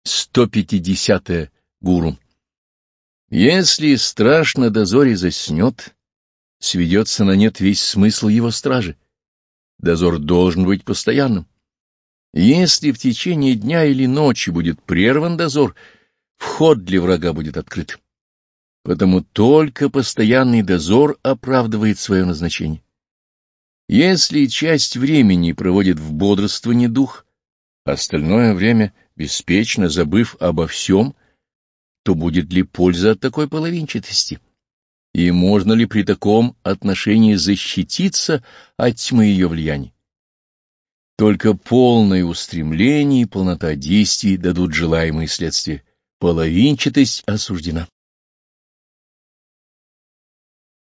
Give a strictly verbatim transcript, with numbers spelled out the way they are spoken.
сто пятидесятое Гуру. Если страж на дозоре заснет, сведется на нет весь смысл его стражи. Дозор должен быть постоянным. Если в течение дня или ночи будет прерван дозор, вход для врага будет открыт. Потому только постоянный дозор оправдывает свое назначение. Если часть времени проводит в бодрствовании дух, остальное время, беспечно забыв обо всем, то будет ли польза от такой половинчатости? И можно ли при таком отношении защититься от тьмы ее влияний? Только полное устремление и полнота действий дадут желаемые следствия. Половинчатость осуждена.